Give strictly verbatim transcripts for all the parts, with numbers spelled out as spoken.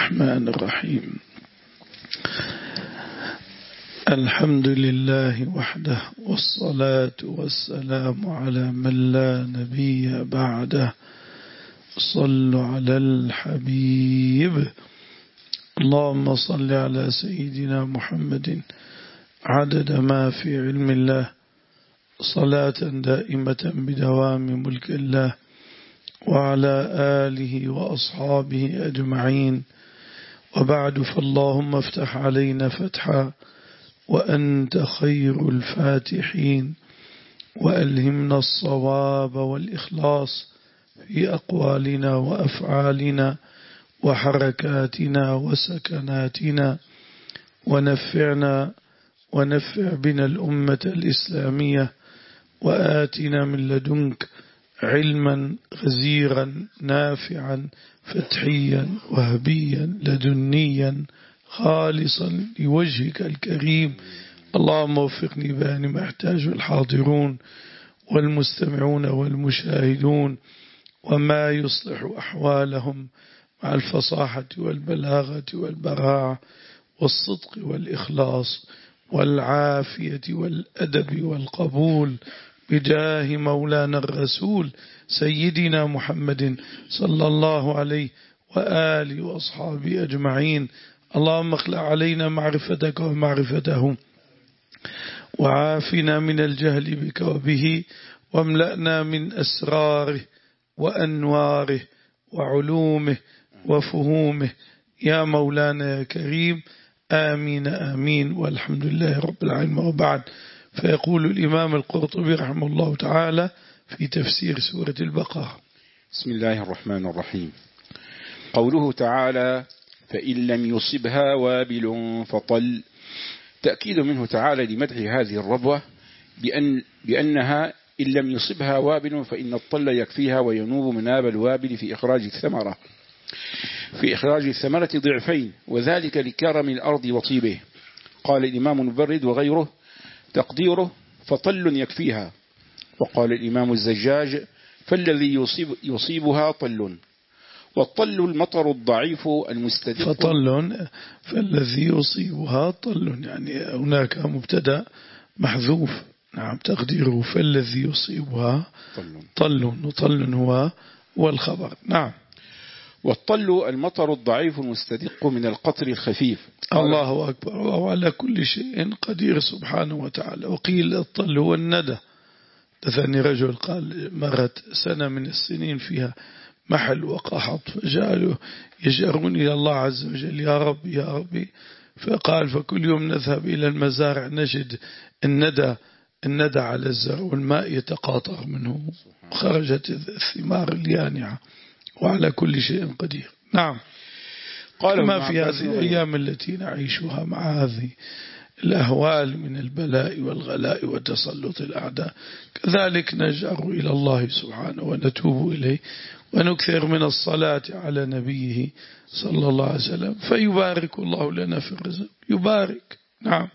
الرحمن الرحيم. الحمد لله وحده، والصلاة والسلام على من لا نبي بعده. صلوا على الحبيب. اللهم صل على سيدنا محمد عدد ما في علم الله، صلاة دائمة بدوام ملك الله، وعلى آله وأصحابه أجمعين. وبعد، فاللهم افتح علينا فتحا وأنت خير الفاتحين، وألهمنا الصواب والإخلاص في أقوالنا وأفعالنا وحركاتنا وسكناتنا، ونفعنا ونفع بنا الأمة الإسلامية، وآتنا من لدنك علما غزيرا نافعا فتحيا وهبيا لدنيا خالصا لوجهك الكريم. اللهم وفقني بأن ما يحتاج الحاضرون والمستمعون والمشاهدون، وما يصلح أحوالهم مع الفصاحة والبلاغة والبراعة والصدق والإخلاص والعافية والأدب والقبول، بجاه مولانا الرسول سيدنا محمد صلى الله عليه وآله وأصحابه أجمعين. اللهم اخلع علينا معرفتك ومعرفتهم، وعافنا من الجهل بك وبه، واملأنا من أسراره وأنواره وعلومه وفهومه يا مولانا يا كريم. آمين آمين، والحمد لله رب العالمين. وبعد، فيقول الإمام القرطبي رحمه الله تعالى في تفسير سورة البقرة: بسم الله الرحمن الرحيم. قوله تعالى: فإن لم يصبها وابل فطل، تأكيد منه تعالى لمدح هذه الربوة بأن بأنها إن لم يصبها وابل فإن الطل يكفيها وينوب مناب الوابل في إخراج الثمرة في إخراج الثمرة ضعفين، وذلك لكرم الأرض وطيبه. قال الإمام المبرد وغيره تقديره فطل يكفيها. وقال الإمام الزجاج: فالذي يصيب يصيبها طل. والطل المطر الضعيف المستدق. فطل فالذي يصيبها طل، يعني هناك مبتدا محذوف. نعم، تقديره فالذي يصيبها طل، وطل هو والخبر. نعم. والطل المطر الضعيف المستدق من القطر الخفيف. الله أكبر، وهو على كل شيء قدير سبحانه وتعالى. وقيل الطل هو الندى. دثني رجل قال مرت سنة من السنين فيها محل وقحط، فجعلوا يجأرون إلى الله عز وجل: يا ربي يا ربي. فقال: فكل يوم نذهب إلى المزارع نجد الندى الندى على الزرع، والماء يتقاطر منه، خرجت الثمار اليانعة، وعلى كل شيء قدير. نعم. قال: ما في هذه الأيام التي نعيشها مع هذه الأهوال من البلاء والغلاء وتسلط الأعداء، كذلك نجأر إلى الله سبحانه ونتوب إليه، ونكثر من الصلاة على نبيه صلى الله عليه وسلم، فيبارك الله لنا في الرزق، يبارك. نعم.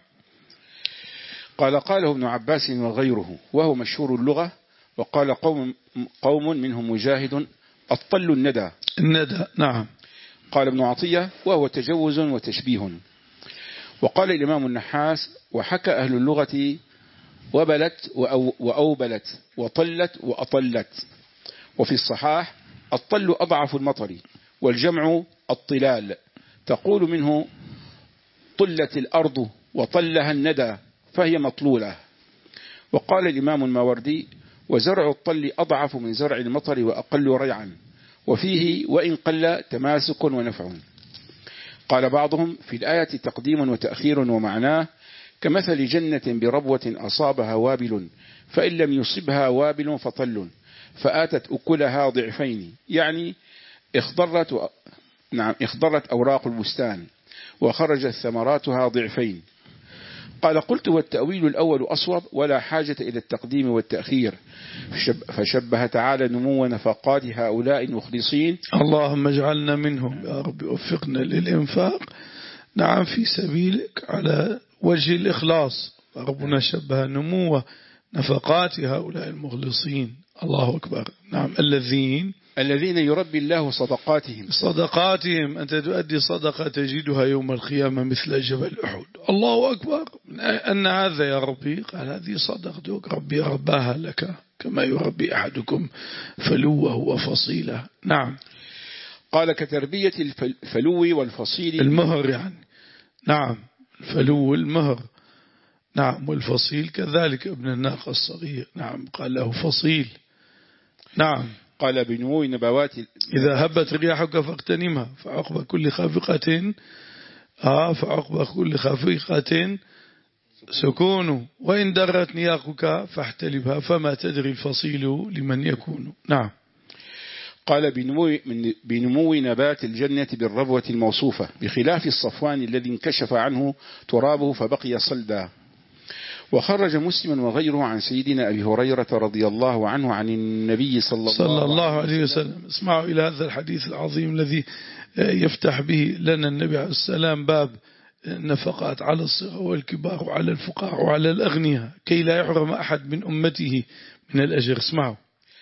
قال: قاله ابن عباس وغيره، وهو مشهور اللغة. وقال قوم, قوم منهم مجاهد: الطل الندى. الندى. نعم. قال ابن عطية: وهو تجوز وتشبيه. وقال الإمام النحاس: وحكى أهل اللغة وبلت وأوبلت وطلت وأطلت. وفي الصحاح: الطل أضعف المطر، والجمع الطلال، تقول منه طلت الأرض وطلها الندى فهي مطلولة. وقال الإمام الماوردي: وزرع الطل أضعف من زرع المطر وأقل ريعا، وفيه وإن قل تماسك ونفع. قال بعضهم: في الآية تقديم وتأخير، ومعناه كمثل جنة بربوة أصابها وابل، فإن لم يصبها وابل فطل، فآتت أكلها ضعفين، يعني اخضرت, و... نعم اخضرت أوراق البستان وخرجت ثمراتها ضعفين. قال: قلت: والتأويل الأول أصوب، ولا حاجة إلى التقديم والتأخير. فشبه تعالى نمو نفقات هؤلاء المخلصين. اللهم اجعلنا منهم يا رب، وفقنا للإنفاق نعم في سبيلك على وجه الإخلاص. ربنا شبه نمو نفقات هؤلاء المخلصين. الله أكبر. نعم، الذين الذين يربي الله صدقاتهم صدقاتهم أنت تؤدي صدقة تجدها يوم القيامة مثل جبل أحد. الله أكبر، أن هذا يا ربي؟ قال هذه صدقتك، ربي رباها لك كما يربي أحدكم فلوه وفصيله. نعم. قال كتربية الفلو والفصيل، المهر يعني. نعم، الفلو المهر. نعم، والفصيل كذلك ابن الناقة الصغير. نعم، قال له فصيل. نعم. قال بنمو نبوات إذا هبت رياحك فاغتنمها فعقب كل خافقة آه فعقب كل خافقة سكون، وإن درت نياقك فاحتلبها فما تدري الفصيل لمن يكون. نعم. قال بنمو, من بنمو نبات الجنة بالربوة الموصوفة، بخلاف الصفوان الذي انكشف عنه ترابه فبقي صلدا. وخرج مسلم وغيره عن سيدنا أبي هريرة رضي الله عنه عن النبي صلى الله, صلى الله عليه وسلم. اسمعوا إلى هذا الحديث العظيم الذي يفتح به لنا النبي عليه السلام باب نفقات على الصغار والكبار وعلى الفقراء وعلى الأغنياء كي لا يحرم أحد من أمته من الأجر. اسمعوا.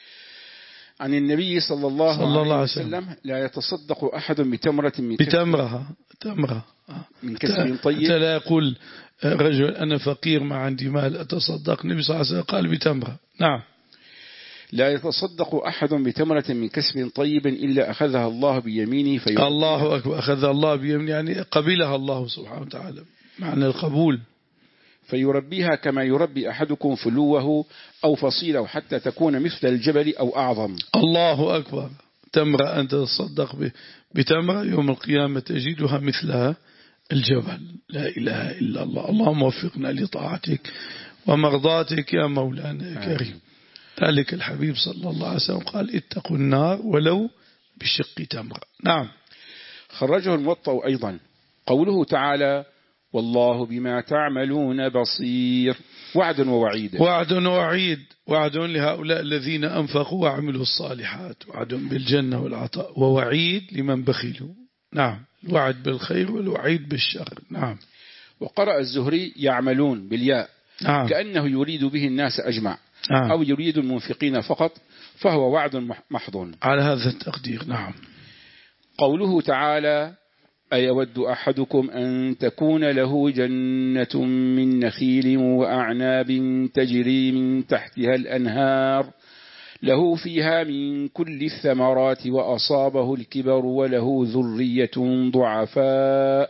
عن النبي صلى الله, صلى الله عليه وسلم, وسلم لا يتصدق أحد بتمرة من بتمرة تمرة من كسب طيب. لا يقول رجل أنا فقير ما عندي مال أتصدق، النبي صلى الله عليه وسلم قال بتمرة. نعم. لا يتصدق أحد بتمرة من كسب طيب إلا أخذها الله بيمينه فيربيها. الله أكبر، أخذها الله بيمينه يعني قبلها الله سبحانه وتعالى، معنى القبول. فيربيها كما يربي أحدكم فلوه أو فصيله حتى تكون مثل الجبل أو أعظم. الله أكبر. تمرة أنت تصدق بتمرة يوم القيامة تجدها مثلها الجبل. لا إله إلا الله. اللهم وفقنا لطاعتك ومرضاتك يا مولانا يا كريم. ذلك الحبيب صلى الله عليه وسلم قال اتقوا النار ولو بشق تمرة. نعم. خرجه الموطأ أيضا قوله تعالى والله بما تعملون بصير، وعد ووعيد. وعد ووعيد. وعد لهؤلاء الذين أنفقوا وعملوا الصالحات، وعد بالجنة والعطاء، ووعيد لمن بخلوا. نعم، الوعد بالخير والوعيد بالشر. نعم. وقرأ الزهري يعملون بالياء. نعم. كأنه يريد به الناس أجمع. نعم. أو يريد المنفقين فقط، فهو وعد محض على هذا التقدير. نعم. قوله تعالى أيود أحدكم أن تكون له جنة من نخيل وأعناب تجري من تحتها الأنهار له فيها من كل الثمرات وأصابه الكبر وله ذرية ضعفاء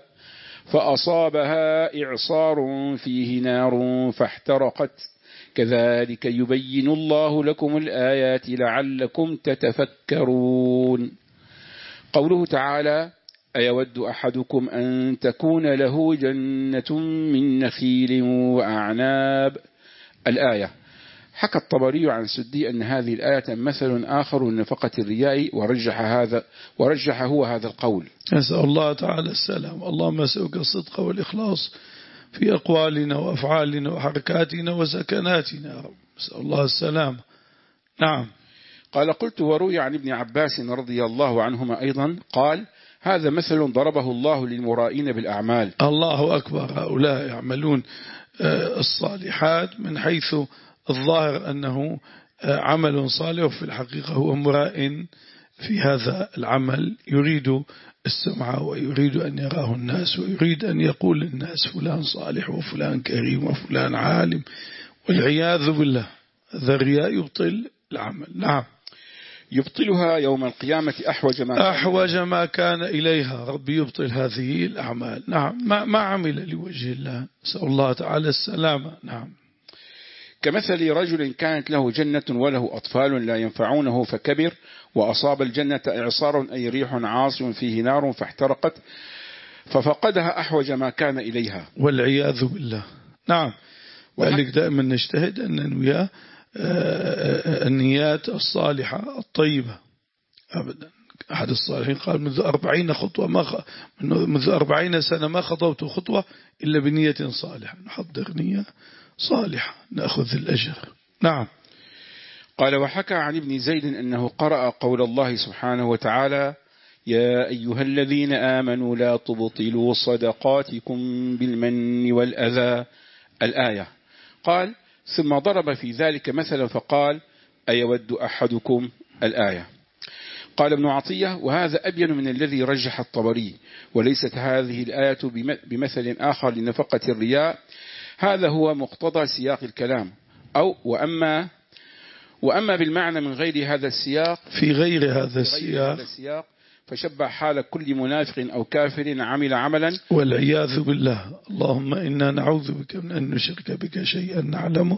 فأصابها إعصار فيه نار فاحترقت كذلك يبين الله لكم الآيات لعلكم تتفكرون. قوله تعالى أيود أحدكم أن تكون له جنة من نخيل وأعناب، الآية. حكى الطبري عن سدي أن هذه الآية مثل آخر لنفقة الرياء، ورجح هذا ورجح هو هذا القول. نسأل الله تعالى السلام. اللهم نسألك الصدق والإخلاص في أقوالنا وأفعالنا وحركاتنا وسكناتنا يا رب. نسأل الله السلام. نعم. قال قلت وروي عن ابن عباس رضي الله عنهما أيضا قال هذا مثل ضربه الله للمرائين بالأعمال. الله أكبر. هؤلاء يعملون الصالحات من حيث الظاهر أنه عمل صالح، وفي الحقيقة هو مراء في هذا العمل، يريد السمعة ويريد أن يراه الناس ويريد أن يقول للناس فلان صالح وفلان كريم وفلان عالم، والعياذ بالله. هذا الرياء يبطل العمل. نعم. يبطلها يوم القيامة أحوج ما أحوج ما كان إليها. ربي يبطل هذه الأعمال. نعم. ما, ما عمل لوجه الله. نسأل الله تعالى السلامة. نعم. كمثل رجل كانت له جنة وله أطفال لا ينفعونه فكبر وأصاب الجنة إعصار أي ريح عاصف فيه نار فاحترقت ففقدها أحوج ما كان إليها، والعياذ بالله. نعم. ولذلك دائما نجتهد أن ننوي النيات الصالحة الطيبة أبدا. أحد الصالحين قال منذ أربعين خطوة ما خ... منذ أربعين سنة ما خطوت خطوة إلا بنية صالحة. نحضر نية صالحة نأخذ الأجر. نعم. قال وحكى عن ابن زيد أنه قرأ قول الله سبحانه وتعالى يا أيها الذين آمنوا لا تبطلوا صدقاتكم بالمن والأذى، الآية. قال ثم ضرب في ذلك مثلا فقال أيود أحدكم، الآية. قال ابن عطية: وهذا أبين من الذي رجح الطبري، وليست هذه الآية بمثل آخر لنفقة الرياء، هذا هو مقتضى سياق الكلام. أو وأما وأما بالمعنى من غير هذا السياق في غير هذا في غير السياق هذا السياق فشبه حال كل منافق أو كافر عمل عملا. والعياذ بالله. اللهم إنا نعوذ بك من أن نشرك بك شيئا نعلمه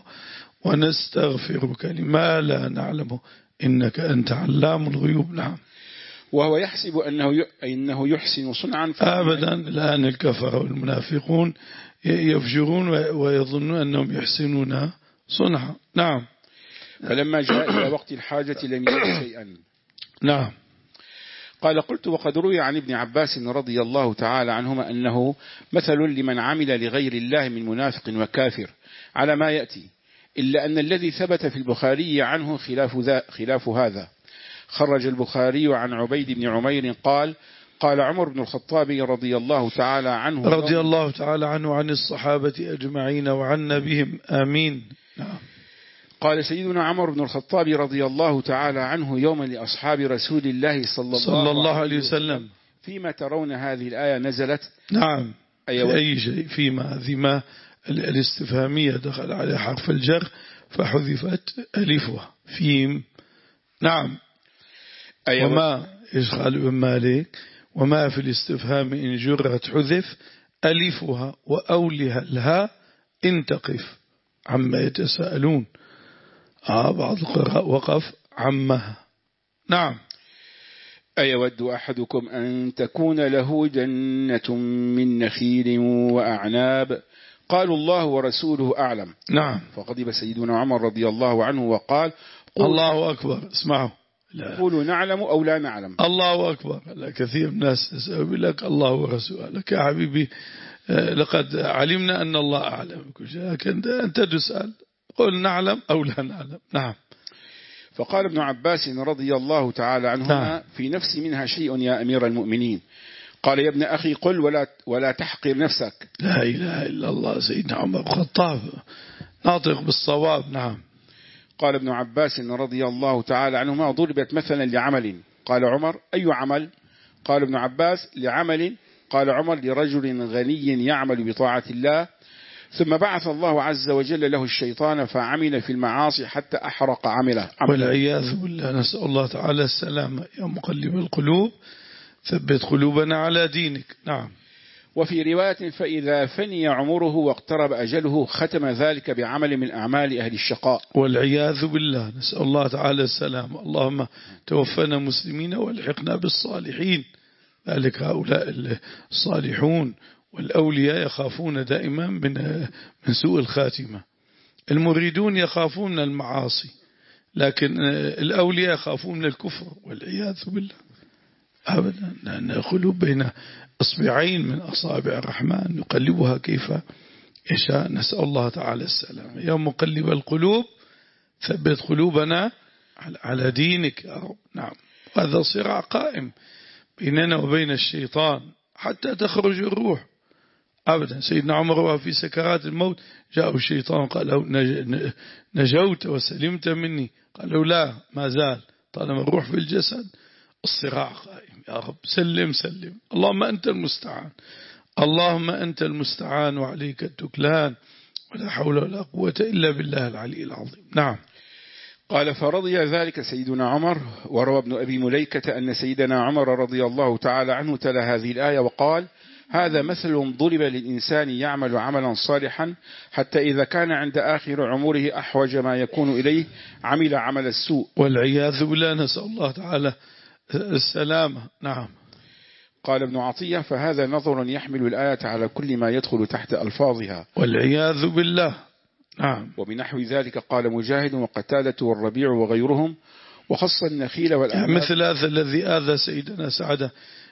ونستغفرك لما لا نعلمه إنك أنت علام الغيوب. نعم. وهو يحسب أنه أنه يحسن صنعا. أبدا. الآن الكفر والمنافقون يفجرون ويظنون أنهم يحسنون صنعا. نعم. فلما جاء إلى وقت الحاجة لم يجد شيئا. نعم. قال: قلت: وقد روي عن ابن عباس رضي الله تعالى عنهما أنه مثل لمن عمل لغير الله من منافق وكافر على ما يأتي، إلا أن الذي ثبت في البخاري عنه خلاف, ذا خلاف هذا. خرج البخاري عن عبيد بن عمير قال: قال عمر بن الخطاب رضي الله تعالى عنه رضي الله تعالى عنه عن الصحابة أجمعين وعنا بهم آمين. نعم. قال سيدنا عمر بن الخطاب رضي الله تعالى عنه يوما لأصحاب رسول الله صلى الله, صلى الله عليه وسلم: فيما ترون هذه الآية نزلت؟ نعم. في أي شيء؟ فيما هذه ما الاستفهامية دخل على حرف الجر فحذفت ألفها فيم. نعم. أيوة. وما إشغال ابن مالك: وما في الاستفهام إن جرت حذف ألفها وأولها الها إن تقف عما يتساءلون. آه بعض القراء وقف عمها. نعم. أيود أحدكم أن تكون له جنة من نخيل وأعناب؟ قالوا: الله ورسوله أعلم. نعم. فغضب سيدنا عمر رضي الله عنه وقال: الله أكبر. اسمعوا، قولوا نعلم أو لا نعلم. الله أكبر. لا كثير من الناس يسأل لك الله ورسوله، لك يا حبيبي لقد علمنا أن الله أعلم كل شيء، لكن أنت تسأل قل نعلم أو لا نعلم. نعم. فقال ابن عباس رضي الله تعالى عنهما: نعم. في نفسي منها شيء يا أمير المؤمنين. قال: يا ابن أخي قل ولا ولا تحقر نفسك. لا إله إلا الله. سيدنا عمر الخطاب ناطق بالصواب. نعم. قال ابن عباس رضي الله تعالى عنهما: ضربت مثلا لعمل. قال عمر: أي عمل؟ قال ابن عباس: لعمل. قال عمر: لرجل غني يعمل بطاعة الله، ثم بعث الله عز وجل له الشيطان فعمل في المعاصي حتى أحرق عمله. والعياذ بالله. نسأل الله تعالى السلامة. يا مقلب القلوب ثبت قلوبنا على دينك. نعم. وفي رواية: فإذا فني عمره واقترب أجله ختم ذلك بعمل من أعمال أهل الشقاء. والعياذ بالله. نسأل الله تعالى السلامة. اللهم توفنا مسلمين والحقنا بالصالحين. ذلك هؤلاء الصالحون والأولياء يخافون دائما من من سوء الخاتمة. المريدون يخافون من المعاصي، لكن الأولياء يخافون من الكفر والعياذ بالله. أبدا. لأن القلوب بين أصبعين من أصابع الرحمن يقلبها كيف يشاء. نسأل الله تعالى السلام. يا مقلب القلوب ثبت قلوبنا على دينك يا رب. نعم. وهذا صراع قائم بيننا وبين الشيطان حتى تخرج الروح. أبدا. سيدنا عمر وهو في سكرات الموت جاء الشيطان قال له: نجوت وسلمت مني؟ قال له: لا، ما زال طالما الروح في الجسد الصراع قائم. يا رب سلم سلم. اللهم أنت المستعان. اللهم أنت المستعان وعليك التكلان، ولا حول ولا قوة إلا بالله العلي العظيم. نعم. قال: فرضي ذلك سيدنا عمر. وروى ابن أبي مليكة أن سيدنا عمر رضي الله تعالى عنه تلا هذه الآية وقال: هذا مثل ضرب للإنسان يعمل عملا صالحا حتى إذا كان عند آخر عمره أحوج ما يكون إليه عمل عمل السوء. والعياذ بالله. نسأل الله تعالى السلامة. نعم. قال ابن عطية: فهذا نظر يحمل الآية على كل ما يدخل تحت ألفاظها. والعياذ بالله. نعم. وبنحو ذلك قال مجاهد وقتادة والربيع وغيرهم، وخص النخيل والأعناب. مثل هذا الذي آذى سيدنا سعد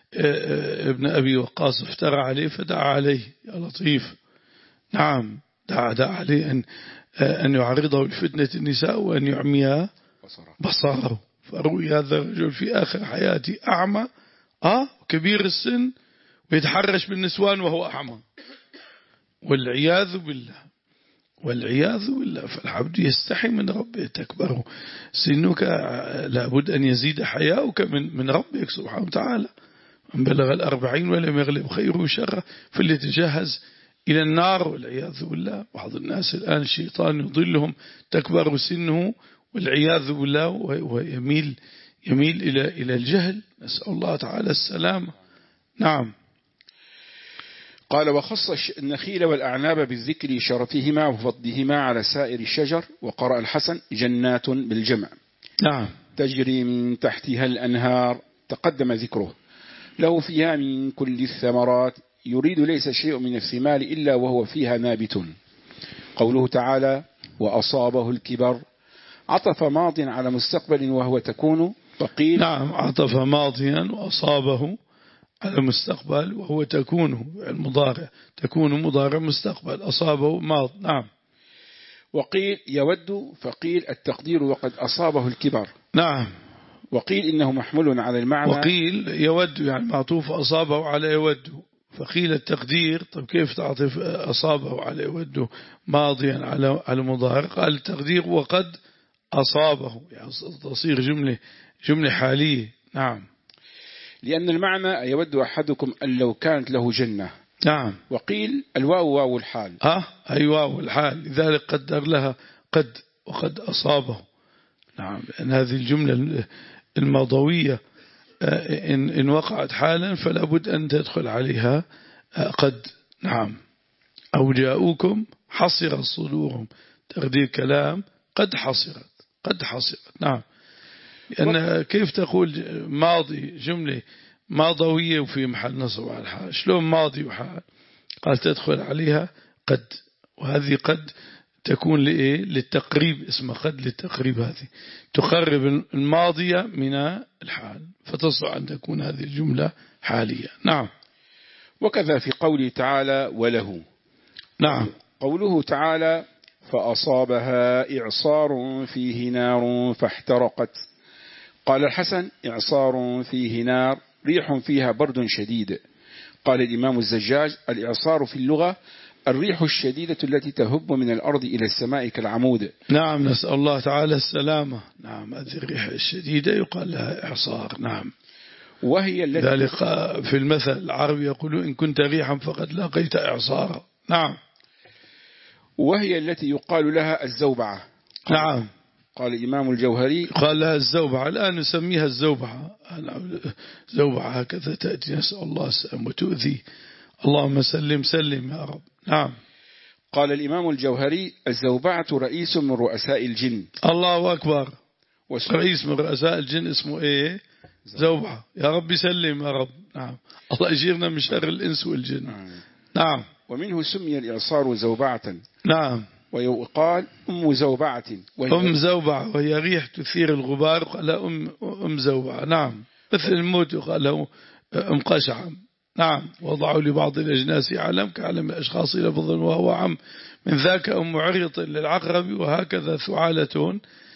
ابن أبي وقاص افترى عليه فدعا عليه يا لطيف. نعم. دعا, دعا عليه أن, أن يعرضه لفتنة النساء وأن يعميها بصره. فروي هذا الرجل في آخر حياته أعمى آه كبير السن ويتحرش بالنسوان وهو أعمى. والعياذ بالله. والعياذ بالله. فالعبد يستحي من ربه. تكبر سنك لابد أن يزيد حياؤك من من ربك سبحانه وتعالى. من بلغ الأربعين ولم يغلب خيره وشره فليتجهز إلى النار والعياذ بالله. بعض الناس الآن الشيطان يضلهم، تكبر سنه والعياذ بالله، ويميل يميل إلى إلى الجهل. نسأل الله تعالى السلامة. نعم. قال: وخص النخيل والأعناب بالذكر لشرفهما وفضلهما على سائر الشجر. وقرأ الحسن: جنات بالجمع. نعم. تجري من تحتها الأنهار، تقدم ذكره. له فيها من كل الثمرات، يريد ليس شيء من الثمار إلا وهو فيها نابت. قوله تعالى: وأصابه الكبر، عطف ماض على مستقبل وهو تكون، فقيل نعم، عطف ماضيا وأصابه على مستقبل وهو تكون المضارع، تكون مضارع مستقبل، أصابه ماض. نعم. وقيل يود، فقيل التقدير وقد أصابه الكبر. نعم. وقيل إنه محمول على المعنى. وقيل يود يعني معطوف أصابه على يود، فقيل التقدير. طب كيف تعطف أصابه على يود ماضيا على على مضارع؟ قال التقدير وقد أصابه، يعني تصير جملة جملة حالية. نعم. لأن المعنى يود أحدكم أن لو كانت له جنة. نعم. وقيل الواو واو الحال. ها أي واو الحال، لذلك قدر لها قد وقد أصابه. نعم. لأن هذه الجملة الماضوية إن إن وقعت حالا فلا بد أن تدخل عليها قد. نعم. أو جاءوكم حصرت صدورهم، تقدير كلام قد حصرت، قد حصرت. نعم. لأن كيف تقول ماضي جملة ماضوية وفي محل نصب على الحال؟ شلون ماضي وحال؟ قال تدخل عليها قد، وهذه قد تكون لإيه؟ للتقريب، اسمها قد للتقريب. هذه تقرب الماضية من الحال، فتصلح أن تكون هذه الجملة حالية. نعم. وكذا في قوله تعالى: وله. نعم. قوله تعالى: فأصابها إعصار فيه نار فاحترقت. قال الحسن: إعصار فيه نار، ريح فيها برد شديد. قال الإمام الزجاج: الإعصار في اللغة الريح الشديدة التي تهب من الأرض إلى السماء كالعمود. نعم. نسأل الله تعالى السلامة. نعم. هذه الريح الشديدة يقال لها إعصار. نعم. وهي التي ذلك في المثل العربي يقول: إن كنت ريحا فقد لقيت إعصارا. نعم. وهي التي يقال لها الزوبعة. نعم. قال الإمام الجوهري: قال لها الزوبعة، الآن نسميها الزوبعة. زوبعة هكذا تأتي، نسأل الله السلام، وتؤذي. اللهم سلم سلم يا رب. نعم. قال الإمام الجوهري: الزوبعة رئيس من رؤساء الجن. الله أكبر. رئيس من رؤساء الجن اسمه إيه؟ زوبعة. يا رب سلم يا رب. نعم. الله يجيرنا من شر الإنس والجن. نعم. ومنه سمي الإعصار زوبعة. نعم. ويقال أم زوبعة، أم زوبعة، وهي ريح تثير الغبار، قال أم أم زوبعة. نعم. مثل الموت يقال له أم قشعم. نعم. وضعوا لبعض الأجناس علم كعلم الأشخاص لفظا وهو عم، من ذاك أم عريط للعقرب، وهكذا ثعالة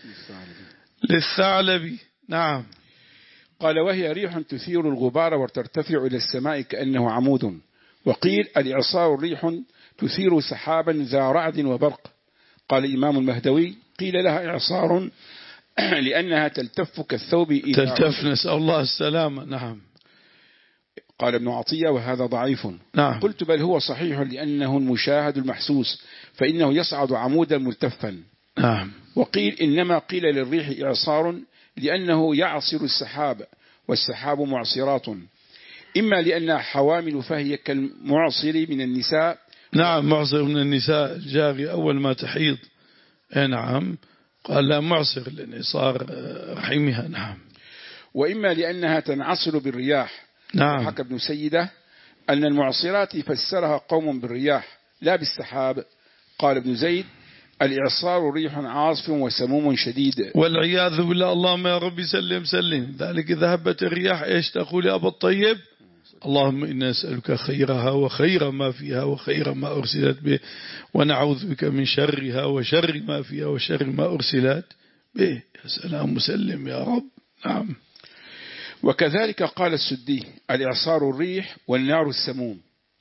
للثعلب. نعم. قال: وهي ريح تثير الغبار وترتفع إلى السماء كأنه عمود. وقيل: الإعصار ريح تثير سحابا ذا رعد وبرق. قال الإمام المهدوي: قيل لها إعصار لأنها تلتف كالثوب إذا تلتف، نسأل الله السلامة. نعم. قال ابن عطية: وهذا ضعيف. نعم. قلت: بل هو صحيح، لأنه المشاهد المحسوس، فإنه يصعد عمودا ملتفا. نعم. وقيل: إنما قيل للريح إعصار لأنه يعصر السحاب، والسحاب معصرات، إما لأنها حوامل فهي كالمعصر من النساء. نعم. معصر من النساء، الجاري أول ما تحيض. نعم. قال لا معصر لأنه صار رحمها. نعم. وإما لأنها تنعصر بالرياح. نعم. وحكى ابن سيدة أن المعصرات فسرها قوم بالرياح لا بالسحاب. قال ابن زيد: الإعصار ريح عاصف وسموم شديد. والعياذ بالله. اللهم يا رب سلم سلم. ذلك إذا هبت الرياح إيش تقول يا أبا الطيب؟ اللهم إنا نسألك خيرها وخير ما فيها وخير ما أرسلت به، ونعوذ بك من شرها وشر ما فيها وشر ما أرسلت به. يا سلام مسلم يا رب. نعم. وكذلك قال السدي: الإعصار الريح والنار السموم.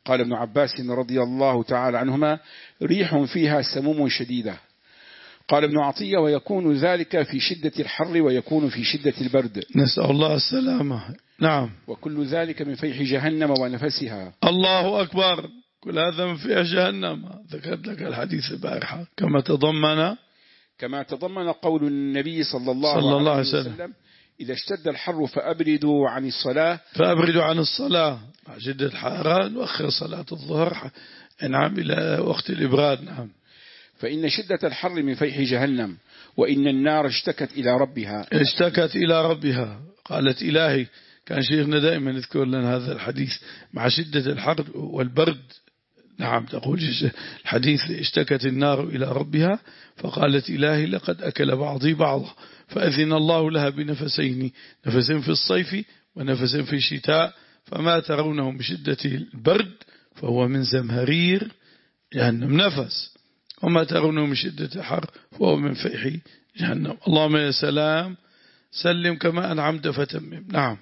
قال ابن عباس رضي الله تعالى عنهما: ريح فيها سموم شديدة. قال ابن عطية: ويكون ذلك في شدة الحر ويكون في شدة البرد. نسأل الله السلامة. نعم. وكل ذلك من فيح جهنم ونفسها. الله أكبر. كل هذا من فيح جهنم. ذكرت لك الحديث البارحة كما تضمن كما تضمن قول النبي صلى الله, صلى الله عليه عليه وسلم, وسلم: إذا اشتد الحر فأبردوا عن الصلاة فأبردوا عن الصلاة. مع شدة الحرارة نؤخر صلاة الظهر نعم إلى وقت الإبراد. نعم. فإن شدة الحر من فيح جهنم، وإن النار اشتكت إلى ربها اشتكت إلى ربها. قالت: إلهي. كان شيخنا دائما يذكر لنا هذا الحديث مع شدة الحر والبرد. نعم. تقول الحديث: اشتكت النار إلى ربها فقالت: إلهي لقد أكل بعضي بعضا، فأذن الله لها بنفسين، نفس في الصيف ونفس في الشتاء، فما ترونه بشدة البرد فهو من زمهرير جهنم نفس، وما ترونه من شدة الحر فهو من فيح جهنم. اللهم يا سلام سلم كما أنعمت فتمم. نعم.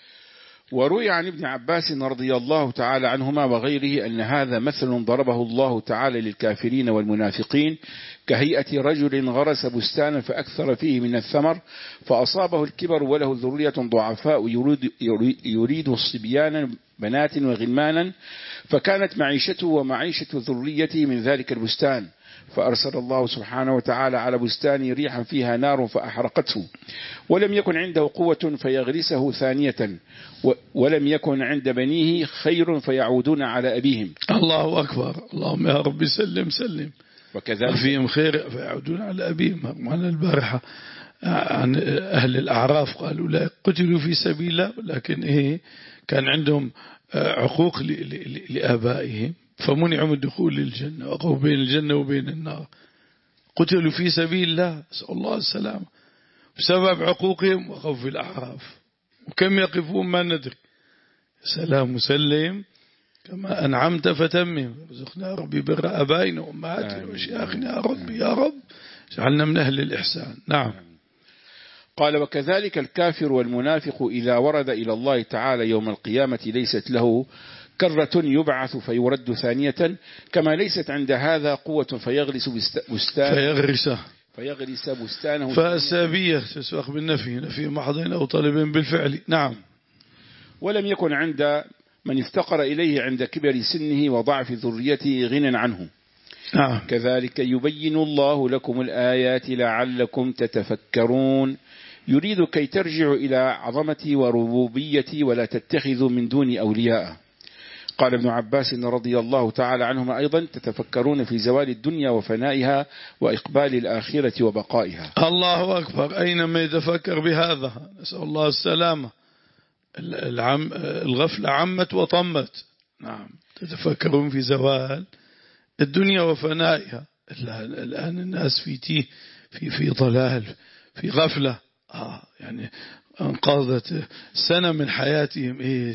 وروي عن ابن عباس رضي الله تعالى عنهما وغيره أن هذا مثل ضربه الله تعالى للكافرين والمنافقين كهيئة رجل غرس بستانا فأكثر فيه من الثمر فأصابه الكبر وله ذرية ضعفاء يريد, يريد الصبيان بنات وغلمانا، فكانت معيشته ومعيشة ذريته من ذلك البستان، فأرسل الله سبحانه وتعالى على بستانه ريحا فيها نار فأحرقته، ولم يكن عنده قوة فيغرسه ثانية، ولم يكن عند بنيه خير فيعودون على أبيهم. الله أكبر. اللهم يا رب سلم سلم. وكذلك فيهم خير فيعودون على أبيهم. معنا البارحة عن أهل الأعراف قالوا لا قتلوا في سبيل الله، لكن إيه كان عندهم عقوق لآبائهم فمنعوا من الدخول للجنة، وقفوا بين الجنة وبين النار. قتلوا في سبيل الله، نسأل الله السلامة، بسبب عقوقهم وقفوا في الأعراف. وكم يقفون ما ندري. سلام مسلم كما أنعمت فتمم. رزقنا ربي بر أبائنا وأمهاتنا وشياخنا يا ربي يا رب جعلنا من أهل الإحسان. نعم. قال: وكذلك الكافر والمنافق إذا ورد إلى الله تعالى يوم القيامة ليست له كرة يبعث فيرد ثانية، كما ليست عند هذا قوة فيغرس بستانه فيغرسه فيغرس بستانه فأسابية تسبق بالنفي، نفي محض أو طالب بالفعل. نعم. ولم يكن عند من افتقر إليه عند كبر سنه وضعف ذريته غنى عنه. نعم. كذلك يبين الله لكم الآيات لعلكم تتفكرون، يريد كي ترجعوا إلى عظمتي وربوبيتي ولا تتخذوا من دوني أولياء. قال ابن عباس رضي الله تعالى عنهما أيضا: تتفكرون في زوال الدنيا وفنائها وإقبال الآخرة وبقائها. الله أكبر. أينما يتفكر بهذا نسأل الله السلامة. العم الغفلة عمت وطمت. نعم. تتفكرون في زوال الدنيا وفنائها. الآن الناس في تيه في في ضلال في غفلة. آه يعني انقضت سنة من حياتهم إيه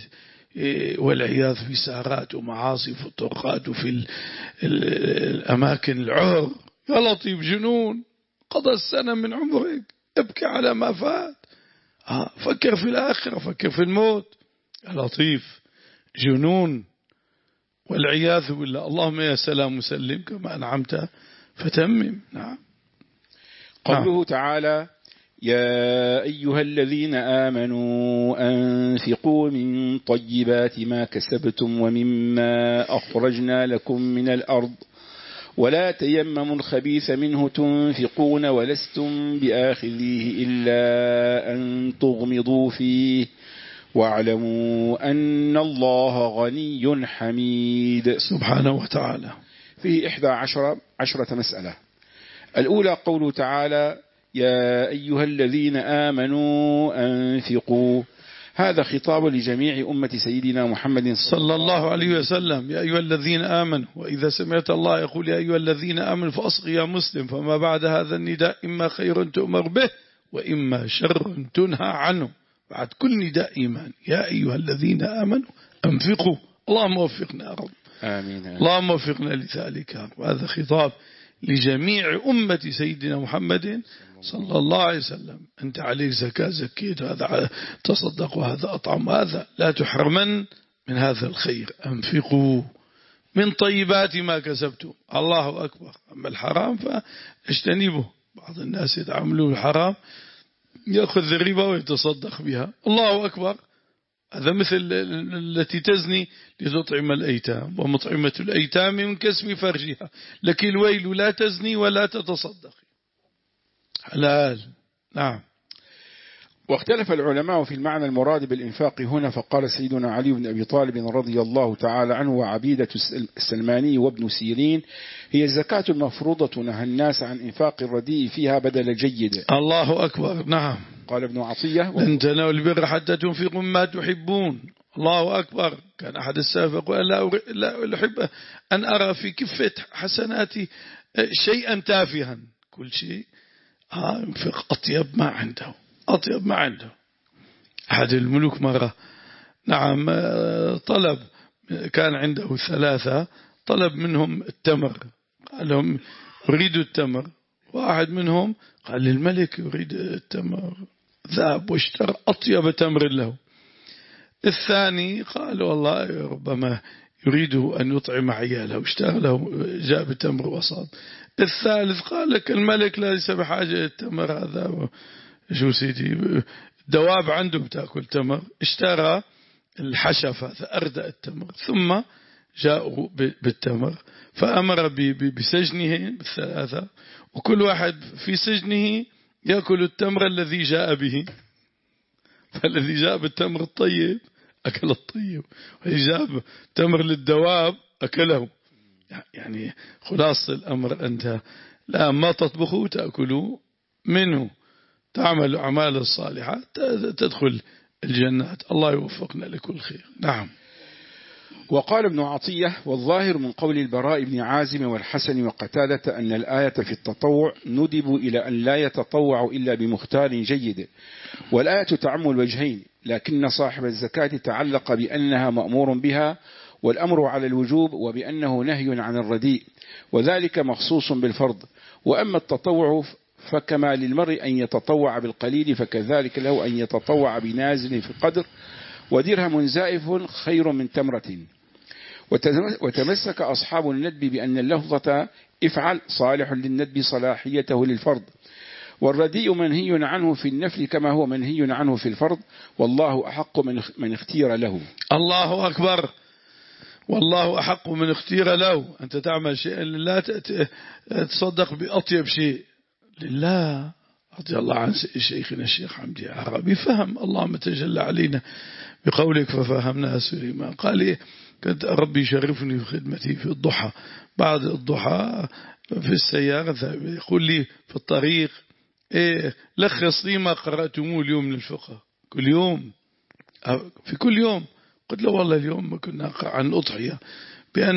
والعياذ في سارات ومعاصي في الطرقات وفي الأماكن العهر. يا لطيف جنون قضى السنة من عمرك ابكي على ما فات. آه فكر في الآخرة، فكر في الموت. يا لطيف جنون والعياذ بالله. اللهم يا سلام مسلم كما أنعمت فتمم. نعم. قوله نعم. تعالى: يا أيها الذين آمنوا أنفقوا من طيبات ما كسبتم ومما أخرجنا لكم من الأرض ولا تيمموا الخبيث منه تنفقون ولستم بآخذيه إلا أن تغمضوا فيه واعلموا أن الله غني حميد. سبحانه وتعالى. فيه إحدى عشرة, عشرة مسألة. الأولى قوله تعالى: يا أيها الذين آمنوا أنفقوا، هذا خطاب لجميع أمة سيدنا محمد صلى الله عليه وسلم. يا أيها الذين آمنوا، وإذا سمعت الله يقول يا أيها الذين آمنوا فأصغ يا مسلم، فما بعد هذا النداء إما خير تؤمر به وإما شر تنهى عنه. بعد كل نداء إيمان يا أيها الذين آمنوا أنفقوا. اللهم وفقنا يا رب. آمين. اللهم وفقنا لذلك. وهذا خطاب لجميع أمة سيدنا محمد صلى الله عليه وسلم. أنت عليك زكاة زكيت، هذا تصدق وهذا أطعم، هذا لا تحرمن من هذا الخير، أنفقوا من طيبات ما كسبتم. الله أكبر. أما الحرام فاجتنبوا. بعض الناس يتعاملوا بالحرام، يأخذ الربا ويتصدق بها. الله أكبر. هذا مثل التي تزني لتطعم الأيتام، ومطعمة الأيتام من كسب فرجها، لك الويل لا تزني ولا تتصدق. حلال. نعم. واختلف العلماء في المعنى المراد بالإنفاق هنا، فقال سيدنا علي بن أبي طالب رضي الله تعالى عنه وعبيدة السلماني وابن سيرين: هي الزكاة المفروضة نهى الناس عن إنفاق الرديء فيها بدل جيد. الله أكبر. نعم. قال ابن عطية: لن تنالوا البر حتى تنفقوا مما تحبون. الله أكبر. كان أحد السلف يقول: لا, لا أحب أن أرى في كفة حسناتي شيئا تافها. كل شيء ينفق أطيب ما عنده، أطيب ما عنده. أحد الملوك مرة نعم طلب، كان عنده ثلاثة، طلب منهم التمر، قال لهم أريد التمر. واحد منهم قال للملك يريد التمر، ذهب واشترى أطيب تمر له. الثاني قال والله ربما يريد أن يطعم عياله، واشترى له، جاء بتمر وسط. الثالث قال لك الملك ليس بحاجة التمر هذا، شو سيدي دواب عنده بتأكل تمر، اشترى الحشف هذا أردأ التمر، ثم جاءوا بالتمر فأمر بسجنه بالثلاثة، وكل واحد في سجنه يأكل التمر الذي جاء به. فالذي جاء بالتمر الطيب أكل الطيب، والذي جاء تمر للدواب أكله. يعني خلاص الأمر أنت لا ما تطبخوا تأكلوا منه، تعمل أعمال الصالحات تدخل الجنات. الله يوفقنا لكل خير. نعم. وقال ابن عطية: والظاهر من قول البراء بن عازم والحسن وقتادة أن الآية في التطوع ندبوا إلى أن لا يتطوع إلا بمختار جيد، والآية تعم الوجهين، لكن صاحب الزكاة تعلق بأنها مأمور بها والأمر على الوجوب، وبأنه نهي عن الرديء، وذلك مخصوص بالفرض. وأما التطوع فكما للمرء أن يتطوع بالقليل فكذلك له أن يتطوع بنازل في القدر، ودرهم زائف خير من تمرة. وتمسك أصحاب الندب بأن اللفظة افعل صالح للندب صلاحيته للفرض، والرديء منهي عنه في النفل كما هو منهي عنه في الفرض، والله أحق من اختير له. الله أكبر. والله أحق من اختير له. أنت تعمل شيء لله، تصدق بأطيب شيء لله. رضي الله عن شيخنا الشيخ حمدي عربي فهم، اللهم تجلى علينا بقولك ففهمنا سليمان. قال لي كنت ربي يشرفني في خدمتي في الضحى، بعد الضحى في السيارة يقول لي في الطريق: إيه لخص لي ما قرأتموه اليوم من الفقه. كل يوم في كل يوم. قلت له والله اليوم ما كنا نقرأ عن الأضحية بأن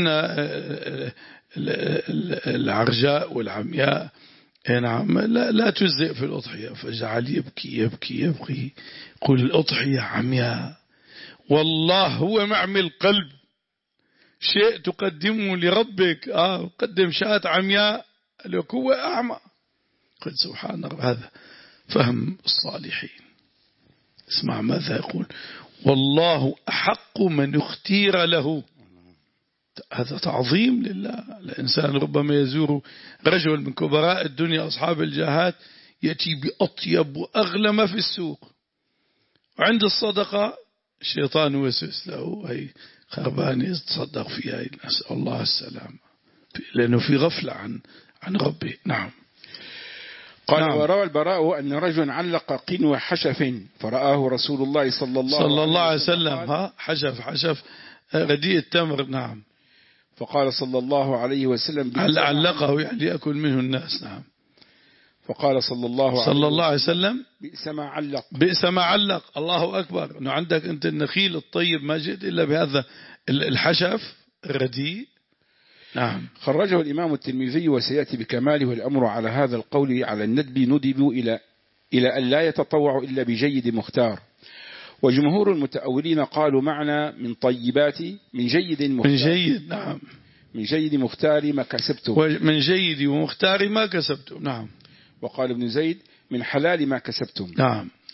العرجاء والعمياء نعم لا, لا تجزئ في الأضحية. فجعل يبكي يبكي يبكي قل الأضحية عمياء، والله هو معمي القلب، شيء تقدمه لربك آه قدم شاة عمياء لك هو أعمى. قلت سبحان الله، هذا فهم الصالحين. اسمع ماذا يقول: والله أحق من اختير له. هذا تعظيم لله. الإنسان ربما يزور رجل من كبراء الدنيا أصحاب الجاهات يأتي بأطيب وأغلى ما في السوق، وعند الصدقة الشيطان يوسوس له: هي خربان يتصدق فيها، نسأل الله السلامة، لأنه في غفلة عن عن ربه. نعم. قال: نعم. وروى البراء أن رجل علق قنو حشف فرآه رسول الله صلى الله, صلى الله عليه وسلم. ها حشف حشف رديء التمر. نعم. فقال صلى الله عليه وسلم: علقه يعني يأكل منه الناس. نعم. فقال صلى الله عليه, صلى الله عليه وسلم: بئس ما علق. بئس ما علق. الله أكبر. أنه عندك أنت النخيل الطيب ما جئت إلا بهذا الحشف الرديء. نعم. خرجه الإمام الترمذي وسيأتي بكماله. والأمر على هذا القول على الندب ندبوا إلى إلى أن لا يتطوع إلا بجيد مختار. وجمهور المتأولين قالوا معنى من طيبات من جيد مختار. من جيد. نعم. من جيد مختار ما كسبتم. من جيد ومختار ما كسبتم. نعم. وقال ابن زيد: من حلال ما كسبتم. نعم.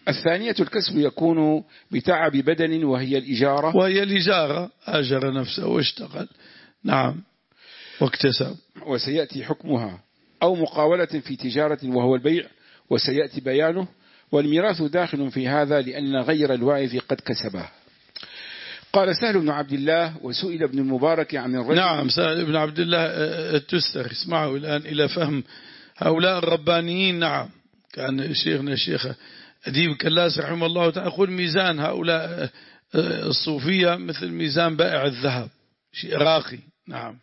الثانية الكسب يكون بتعب بدن وهي الإجارة وهي الإجارة، أجر نفسه واشتغل، نعم، واكتسب. وسيأتي حكمها. أو مقاولة في تجارة وهو البيع، وسيأتي بيانه. والميراث داخل في هذا لأن غير الوارث قد كسبه. قال سهل بن عبد الله: وسئل ابن المبارك عن الرجل. نعم، سهل بن عبد الله التستر، اسمعوا الآن إلى فهم هؤلاء الربانيين. نعم، كان شيخنا الشيخ أديب كلاس رحمه الله تعالى يقول ميزان هؤلاء الصوفية مثل ميزان بائع الذهب، شيء راقي. نعم.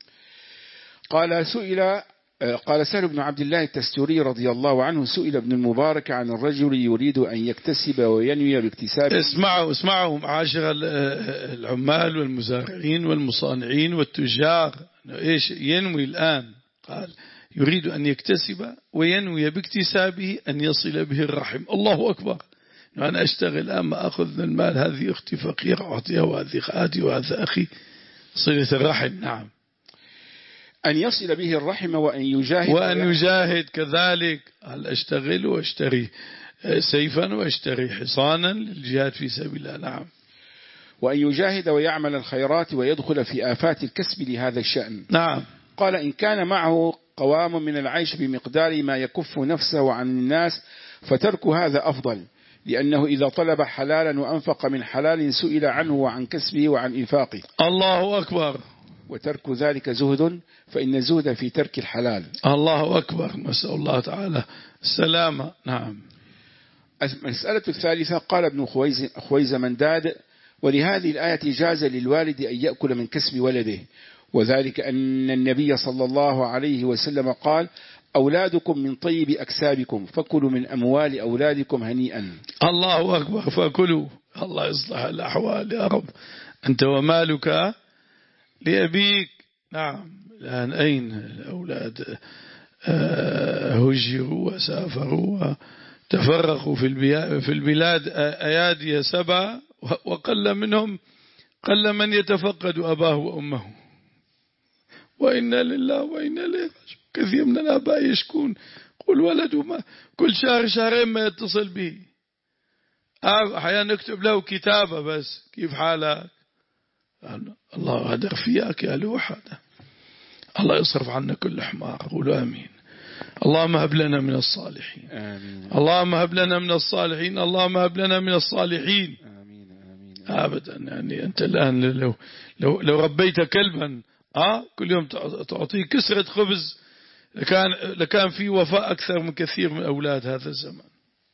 قال سئل قال سهل بن عبد الله التستوري رضي الله عنه: سئل ابن المبارك عن الرجل يريد أن يكتسب وينوي باكتسابه. اسمعوا اسمعوا معاشر العمال والمزارعين والمصانعين والتجار، ايش ينوي الآن؟ قال يريد أن يكتسب وينوي باكتسابه أن يصل به الرحم. الله أكبر. أنا أشتغل الآن ما أخذ من المال، هذه أختي فقيرة أعطيها، وهذه خالتي، وهذا أخي، صلة الرحم. نعم. أن يصل به الرحم وأن يجاهد وأن يجاهد كذلك. هل أشتغل وأشتري سيفا وأشتري حصانا للجهاد في سبيل الله. نعم. وأن يجاهد ويعمل الخيرات ويدخل في آفات الكسب لهذا الشأن. نعم. قال: إن كان معه قوام من العيش بمقدار ما يكف نفسه عن الناس فترك هذا أفضل، لأنه إذا طلب حلالا وأنفق من حلال سئل عنه وعن كسبه وعن إنفاقه. الله أكبر. وترك ذلك زهد، فإن الزهد في ترك الحلال. الله أكبر. نسأل الله تعالى السلامة. نعم. المسألة الثالثة: قال ابن خويز منداد: ولهذه الآية جاز للوالد أن يأكل من كسب ولده، وذلك أن النبي صلى الله عليه وسلم قال: أولادكم من طيب أكسابكم فكلوا من أموال أولادكم هنيئا. الله أكبر. فكلوا. الله يصلح الأحوال يا رب. أنت ومالك لأبيك. نعم. الآن أين الأولاد؟ هجروا وسافروا وتفرقوا في البلاد أيادي سبع، وقل منهم قل من يتفقد أباه وأمه. وإنا لله وإنا إليه راجعون. كثير من الآباء يشكون، قل ولده ما كل شهر شهرين ما يتصل به، أحيانا نكتب له كتابة بس كيف حالك. الله هذا رفياك يا لوحة. الله يصرف عنا كل حمار. قولوا آمين. اللهم هب لنا من الصالحين. آمين. اللهم هب لنا من الصالحين. اللهم هب لنا من الصالحين. آمين. آمين. أبدا. يعني أنت الآن لو لو لو ربيت كلبا آه كل يوم تعطيه كسرة خبز لكان لكان في وفاء أكثر من كثير من أولاد هذا الزمان.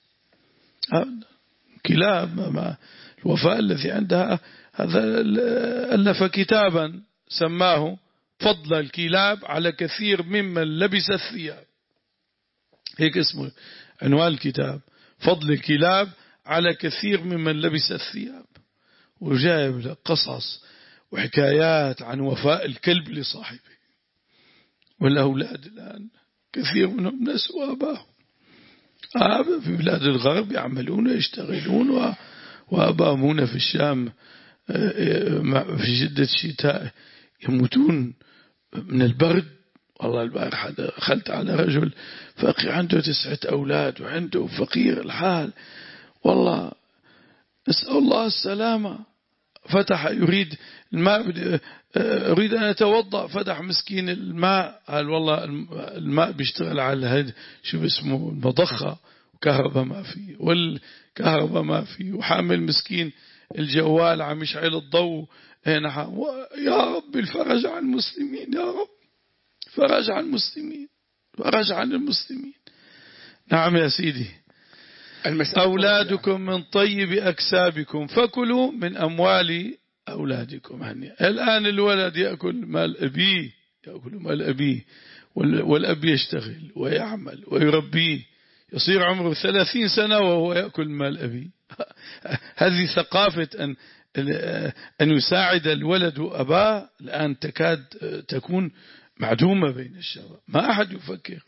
كلاب مع الوفاء الذي عندها. هذا ألف كتابا سماه فضل الكلاب على كثير ممن لبس الثياب. هيك اسمه عنوان الكتاب، فضل الكلاب على كثير ممن لبس الثياب. وجايب قصص وحكايات عن وفاء الكلب لصاحبه. والأولاد الآن كثير منهم نسوا أباهم. آباء في بلاد الغرب يعملون ويشتغلون، وأباهم هنا في الشام في شدة الشتاء يموتون من البرد. والله البارحة دخلت على رجل فقير عنده تسعة أولاد وعنده فقير الحال، والله نسأل الله السلامة. فتح يريد الماء، أريد أن أتوضأ، فتح مسكين الماء، قال والله الماء بيشتغل على هذا شو اسمه المضخة، وكهرباء ما فيه، والكهرباء ما فيه، وحامل مسكين الجوال عم يشعل الضوء هنا. يا رب الفرج عن المسلمين، يا رب فرج عن المسلمين، فرج عن المسلمين. نعم يا سيدي. أولادكم من طيب أكسابكم فكلوا من أموال أولادكم هنيئا. الآن الولد يأكل مال أبيه، يأكل مال أبيه، والأب يشتغل ويعمل ويربيه، يصير عمره ثلاثين سنة وهو يأكل مال أبيه. هذه ثقافة أن أن يساعد الولد أباه الآن تكاد تكون معدومة بين الشباب. ما أحد يفكر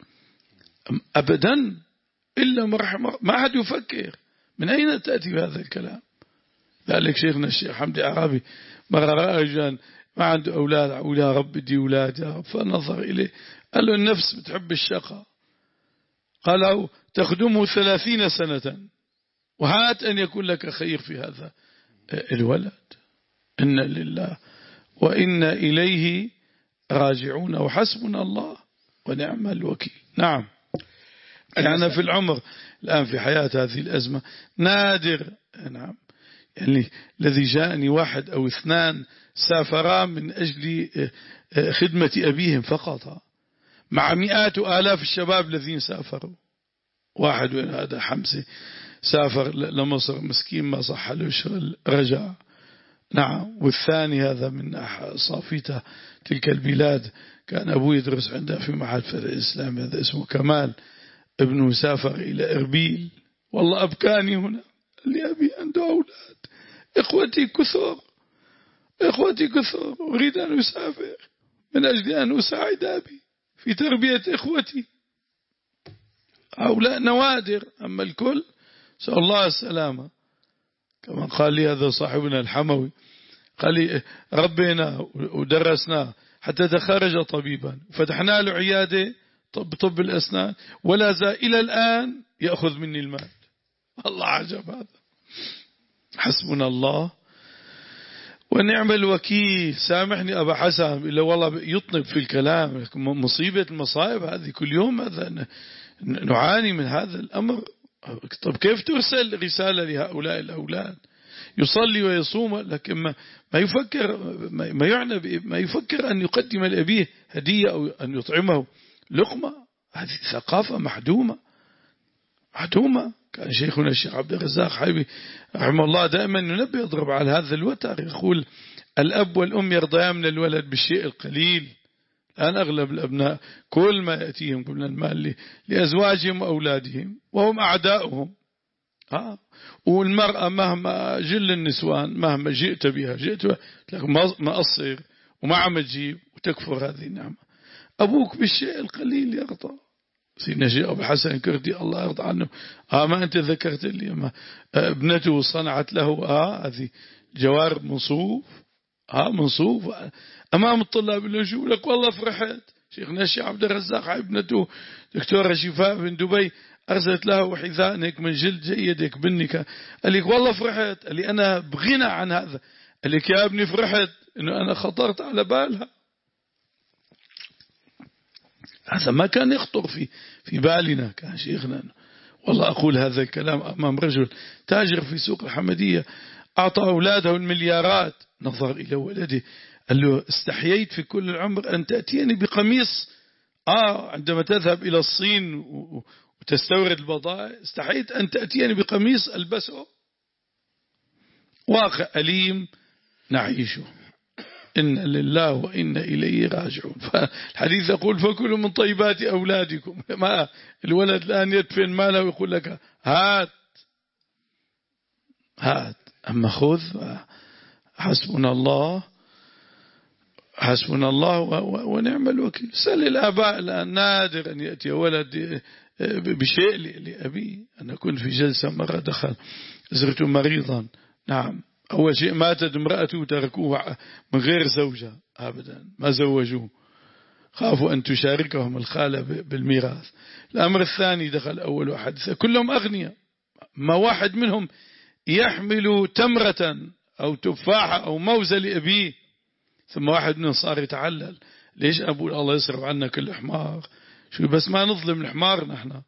أبدا إلا مرحمة، ما أحد يفكر. من أين تأتي هذا الكلام؟ ذلك شيخنا الشيخ حمدي عرابي مرة رأى رجال ما عنده أولاد، أقول يا رب بدي أولاد يا رب، فنظر إليه قال له النفس بتحب الشقة، قال له تخدمه ثلاثين سنة وهات أن يكون لك خير في هذا الولد. إن لله وإنا إليه راجعون وحسبنا الله ونعم الوكيل. نعم. يعني في العمر الآن في حياة هذه الأزمة نادر. نعم. يعني الذي جاءني واحد أو اثنان سافرا من أجل خدمة أبيهم فقط، مع مئات وآلاف الشباب الذين سافروا. واحد هذا حمزة سافر لمصر مسكين ما صح له شغل رجع. نعم. والثاني هذا من صافيته تلك البلاد، كان أبوه يدرس عنده في معهد فرع الإسلام، هذا اسمه كمال، ابنه سافر إلى إربيل. والله أبكاني هنا اللي أبي عنده أولاد، إخوتي كثر، إخوتي كثر، أريد أن أسافر من أجل أن أساعد أبي في تربية إخوتي. هؤلاء نوادر، أما الكل سأل الله السلامة. كما قال لي هذا صاحبنا الحموي، قال لي ربنا ودرسنا حتى تخرج طبيبا، فتحنا له عيادة طب طب الأسنان، ولا زال إلى الآن يأخذ مني المال. الله عجب هذا. حسبنا الله ونعم الوكيل. سامحني أبا حسن إلا والله يطنب في الكلام، مصيبة المصائب هذه كل يوم، هذا نعاني من هذا الأمر. طب كيف ترسل رسالة لهؤلاء الأولاد؟ يصلي ويصوم لكن ما ما يفكر ما يعنى ما يفكر أن يقدم لأبيه هدية أو أن يطعمه لقمة. هذه ثقافة محدومة محدومة. كان شيخنا الشيخ عبد الرزاق حبيبي رحمه الله دائما ينبه يضرب على هذا الوتر، يقول الأب والأم يرضيان من الولد بالشيء القليل. الآن أغلب الأبناء كل ما يأتيهم من المال لأزواجهم وأولادهم وهم أعداؤهم. ها. والمرأة مهما جل النسوان مهما جئت بها جئت بها ما أصير وما عم تجيب وتكفر هذه النعمة. أبوك بالشيء القليل يرضى. سيدنا الشيخ أبو الحسن كردي الله يرضى عنه، آه ما أنت ذكرت لي ما ابنته صنعت له آه هذه جوارب منصوف آه منصوف أمام الطلاب اللي يقول لك والله فرحت. شيخنا الشيخ عبد الرزاق ابنته دكتورة شفاء من دبي أرسلت له حذاء هيك من جلد جيد هيك بنك، قال لك والله فرحت، قال لي أنا بغنى عن هذا، قال لك يا ابني فرحت إنه أنا خطرت على بالها. هذا ما كان يخطر في في بالنا كان شيخنا. والله أقول هذا الكلام أمام رجل تاجر في سوق الحمدية أعطى أولاده المليارات، نظر إلى ولده قال له استحييت في كل العمر أن تأتيني بقميص آه عندما تذهب إلى الصين وتستورد البضائع، استحييت أن تأتيني بقميص ألبسه. واقع أليم نعيشه. إن لله وإن إليه راجعون. فالحديث يقول فكلوا من طيبات أولادكم. ما الولد الآن يدفن ماله ويقول لك هات هات، أما خذ. حسبنا الله حسبنا الله ونعم الوكيل. سأل الآباء الآن نادر أن يأتي ولد بشيء لأبيه. أنا كنت في جلسة مرة دخل زرت مريضا، نعم أول شيء ماتت امرأته وتركوه من غير زوجة أبدا، ما زوجوه، خافوا أن تشاركهم الخالة بالميراث. الأمر الثاني دخل أول واحد كلهم أغنياء، ما واحد منهم يحمل تمرة أو تفاحة أو موزة لأبيه. ثم واحد منهم صار يتعلل، ليش أبو الله يصرف عنا كل حمار؟ شو بس ما نظلم الحمار نحن.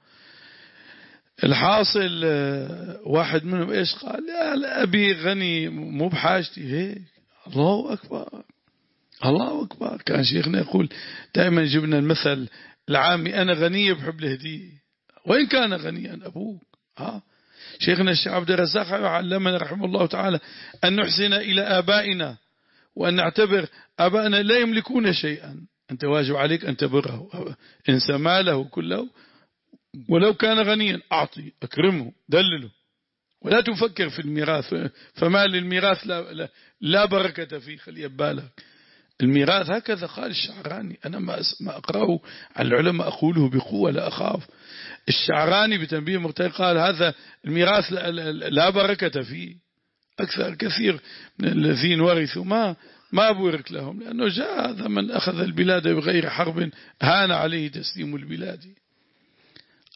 الحاصل واحد منهم إيش قال؟ لا أبي غني مو بحاجتي هيك. الله أكبر الله أكبر. كان شيخنا يقول دائما جبنا المثل العامي أنا غني بحب الهدية، وإن كان غنيا أبوك. ها شيخنا الشيخ عبد الرزاق علمنا رحمه الله تعالى أن نحسن إلى آبائنا وأن نعتبر آبائنا لا يملكون شيئا، أنت واجب عليك أن تبره، إنسى ماله كله ولو كان غنيا أعطي أكرمه دلله، ولا تفكر في الميراث، فما للميراث لا, لا, لا بركة فيه. خلي بالك الميراث هكذا قال الشعراني، أنا ما ما أقرأه عن العلماء أقوله بقوة لا أخاف. الشعراني بتنبيه مختلف قال هذا الميراث لا, لا, لا بركة فيه. أكثر كثير من الذين ورثوا ما ما بورك لهم، لأنه جاء هذا من أخذ البلاد بغير حرب هان عليه تسليم البلاد.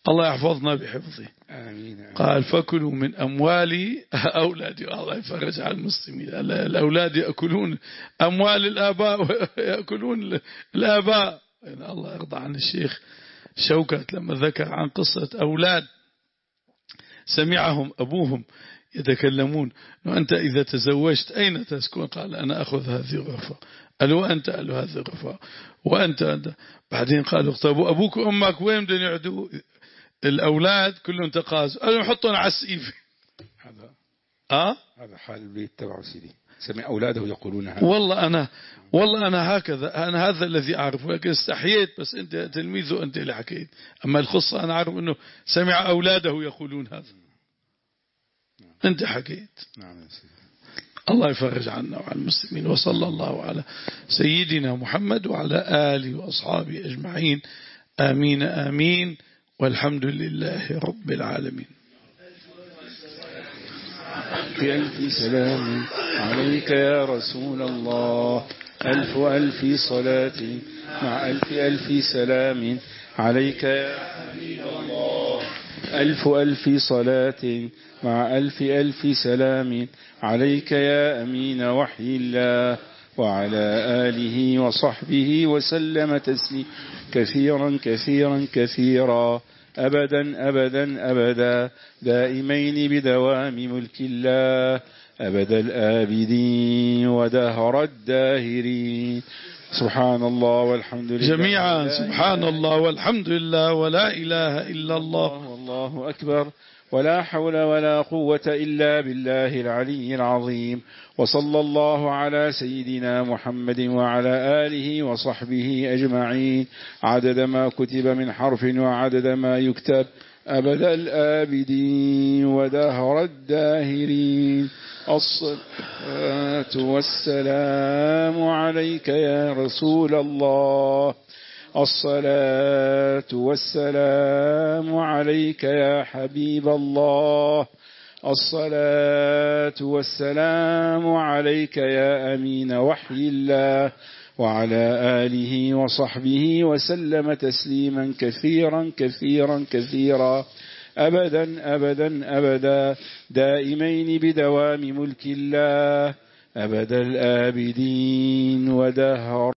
الله يحفظنا بحفظه. آمين. قال فكلوا من أموال أولادي. الله يفرج على المسلمين. الأولاد يأكلون أموال الآباء ويأكلون الآباء. الله يرضى عن الشيخ شوكت لما ذكر عن قصة أولاد سمعهم أبوهم يتكلمون أنت إذا تزوجت أين تسكن؟ قال أنا أخذ هذه الغرفة. قالوا أنت؟ قالوا هذه الغرفة. وأنت أنت. بعدين قالوا طيب أبوك وأمك وين بدهم يقعدوا؟ الأولاد كلهم تقاز قالوا حطهم على السقيفة. هذا أه؟ هذا حال البيت تبعه سيدي، سمع أولاده يقولون هذا. والله أنا والله أنا هكذا، أنا هذا الذي أعرفه، لكن استحييت بس أنت تلميذ وأنت اللي حكيت. أما الخصة أنا أعرف أنه سمع أولاده يقولون هذا. أنت حكيت. نعم يا سيدي. الله يفرج عنا وعن المسلمين. وصلى الله على سيدنا محمد وعلى آله وأصحابه أجمعين. آمين آمين والحمد لله رب العالمين. ألف سلام عليك يا رسول الله، ألف ألف صلاة مع ألف ألف سلام عليك يا حبيب الله، ألف ألف صلاة مع ألف ألف سلام عليك يا أمين وحي الله، وعلى آله وصحبه وسلم تسليما كثيرا كثيرا كثيرا أبدا أبدا أبدا دائمين بدوام ملك الله أبد الآبدين ودهر الداهرين. سبحان الله والحمد لله جميعا. سبحان الله والحمد لله ولا إله إلا الله والله أكبر ولا حول ولا قوة إلا بالله العلي العظيم. وصلى الله على سيدنا محمد وعلى آله وصحبه أجمعين عدد ما كتب من حرف وعدد ما يكتب أبد الآبدين ودهر الداهرين. الصلاة والسلام عليك يا رسول الله، الصلاة والسلام عليك يا حبيب الله، الصلاة والسلام عليك يا أمين وحي الله، وعلى آله وصحبه وسلم تسليما كثيرا كثيرا كثيرا أبدا أبدا أبدا دائمين بدوام ملك الله أبد الآبدين ودهر